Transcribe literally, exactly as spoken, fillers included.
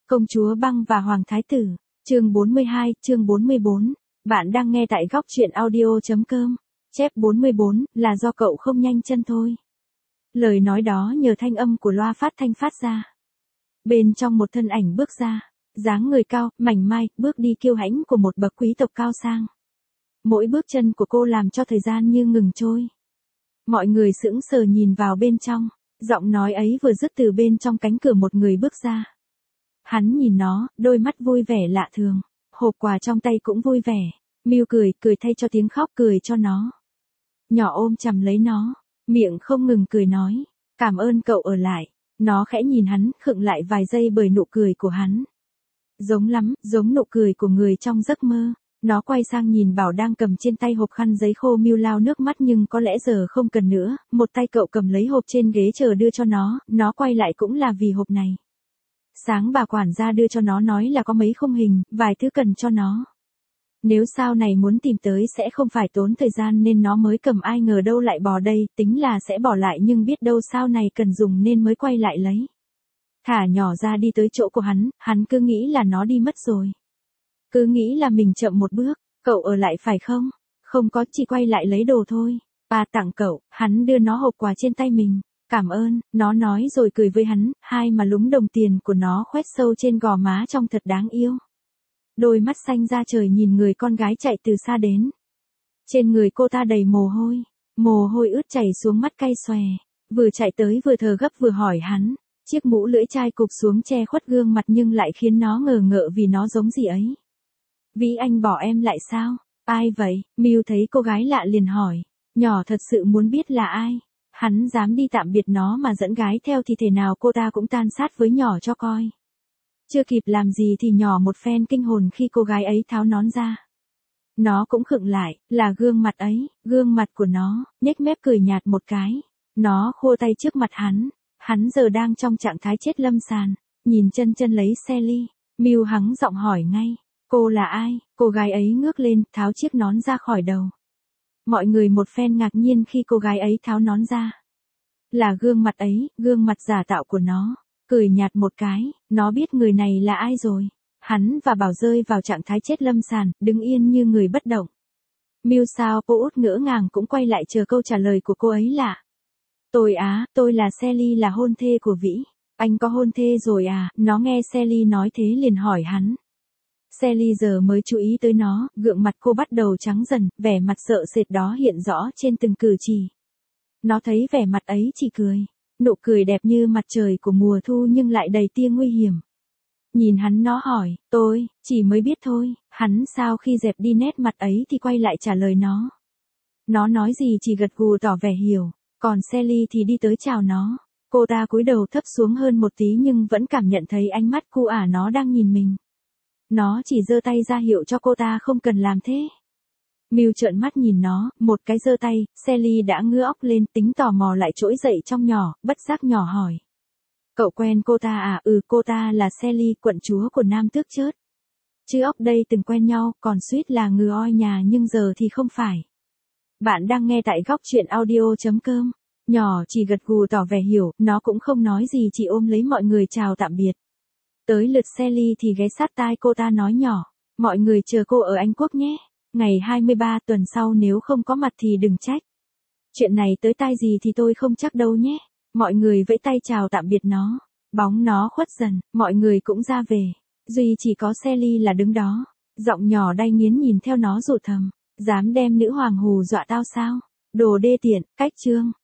Công chúa băng và Hoàng Thái tử, chương bốn mươi hai, chương bốn mươi bốn. Bạn đang nghe tại góc truyện audio.com. Chép bốn mươi bốn, là do cậu không nhanh chân thôi. Lời nói đó nhờ thanh âm của loa phát thanh phát ra. Bên trong một thân ảnh bước ra, dáng người cao, mảnh mai, bước đi kiêu hãnh của một bậc quý tộc cao sang. Mỗi bước chân của cô làm cho thời gian như ngừng trôi. Mọi người sững sờ nhìn vào bên trong, giọng nói ấy vừa dứt từ bên trong cánh cửa một người bước ra. Hắn nhìn nó, đôi mắt vui vẻ lạ thường, hộp quà trong tay cũng vui vẻ. Miu cười, cười thay cho tiếng khóc, cười cho nó. Nhỏ ôm chầm lấy nó, miệng không ngừng cười nói, cảm ơn cậu ở lại. Nó khẽ nhìn hắn, khựng lại vài giây bởi nụ cười của hắn. Giống lắm, giống nụ cười của người trong giấc mơ. Nó quay sang nhìn Bảo đang cầm trên tay hộp khăn giấy khô. Miu lau nước mắt nhưng có lẽ giờ không cần nữa. Một tay cậu cầm lấy hộp trên ghế chờ đưa cho nó, nó quay lại cũng là vì hộp này. Sáng bà quản gia đưa cho nó nói là có mấy khung hình, vài thứ cần cho nó. Nếu sau này muốn tìm tới sẽ không phải tốn thời gian nên nó mới cầm, ai ngờ đâu lại bỏ đây, tính là sẽ bỏ lại nhưng biết đâu sau này cần dùng nên mới quay lại lấy. Thả nhỏ ra đi tới chỗ của hắn, hắn cứ nghĩ là nó đi mất rồi. Cứ nghĩ là mình chậm một bước, cậu ở lại phải không? Không có, chỉ quay lại lấy đồ thôi. Bà tặng cậu, hắn đưa nó hộp quà trên tay mình. Cảm ơn, nó nói rồi cười với hắn, hai mà lúm đồng tiền của nó khoét sâu trên gò má trông thật đáng yêu. Đôi mắt xanh ra trời nhìn người con gái chạy từ xa đến. Trên người cô ta đầy mồ hôi, mồ hôi ướt chảy xuống mắt cay xòe. Vừa chạy tới vừa thở gấp vừa hỏi hắn, chiếc mũ lưỡi chai cụp xuống che khuất gương mặt nhưng lại khiến nó ngờ ngợ vì nó giống gì ấy. Vĩ anh bỏ em lại sao? Ai vậy? Miu thấy cô gái lạ liền hỏi, nhỏ thật sự muốn biết là ai. Hắn dám đi tạm biệt nó mà dẫn gái theo thì thể nào cô ta cũng tan sát với nhỏ cho coi. Chưa kịp làm gì thì nhỏ một phen kinh hồn khi cô gái ấy tháo nón ra. Nó cũng khựng lại, là gương mặt ấy, gương mặt của nó, nhếch mép cười nhạt một cái. Nó khua tay trước mặt hắn, hắn giờ đang trong trạng thái chết lâm sàn, nhìn chân chân lấy Sally. Miu hắng giọng hỏi ngay, cô là ai? Cô gái ấy ngước lên, tháo chiếc nón ra khỏi đầu. Mọi người một phen ngạc nhiên khi cô gái ấy tháo nón ra. Là gương mặt ấy, gương mặt giả tạo của nó. Cười nhạt một cái, nó biết người này là ai rồi. Hắn và Bảo rơi vào trạng thái chết lâm sàn, đứng yên như người bất động. Miu sao cô út ngỡ ngàng cũng quay lại chờ câu trả lời của cô ấy lạ. Tôi á, tôi là Sally, là hôn thê của Vĩ. Anh có hôn thê rồi à? Nó nghe Sally nói thế liền hỏi hắn. Sally giờ mới chú ý tới nó, gượng mặt cô bắt đầu trắng dần, vẻ mặt sợ sệt đó hiện rõ trên từng cử chỉ. Nó thấy vẻ mặt ấy chỉ cười, nụ cười đẹp như mặt trời của mùa thu nhưng lại đầy tia nguy hiểm. Nhìn hắn nó hỏi, tôi, chỉ mới biết thôi, hắn sau khi dẹp đi nét mặt ấy thì quay lại trả lời nó. Nó nói gì chỉ gật gù tỏ vẻ hiểu, còn Sally thì đi tới chào nó. Cô ta cúi đầu thấp xuống hơn một tí nhưng vẫn cảm nhận thấy ánh mắt cu ả nó đang nhìn mình. Nó chỉ giơ tay ra hiệu cho cô ta không cần làm thế. Miu trợn mắt nhìn nó, một cái giơ tay, Sally đã ngước óc lên, tính tò mò lại trỗi dậy trong nhỏ, bất giác nhỏ hỏi. Cậu quen cô ta à? Ừ, cô ta là Sally, quận chúa của Nam Tước Chớt. Chứ óc đây từng quen nhau, còn suýt là ngừ oi nhà nhưng giờ thì không phải. Bạn đang nghe tại góc truyện audio.com. Nhỏ chỉ gật gù tỏ vẻ hiểu, nó cũng không nói gì, chỉ ôm lấy mọi người chào tạm biệt. Tới lượt Sally thì ghé sát tai cô ta nói nhỏ, mọi người chờ cô ở Anh Quốc nhé. Ngày hai mươi ba tuần sau nếu không có mặt thì đừng trách. Chuyện này tới tai gì thì tôi không chắc đâu nhé. Mọi người vẫy tay chào tạm biệt nó. Bóng nó khuất dần, mọi người cũng ra về. Duy chỉ có Sally là đứng đó. Giọng nhỏ đay nghiến nhìn theo nó rủ thầm. Dám đem nữ hoàng hù dọa tao sao? Đồ đê tiện, cách chương.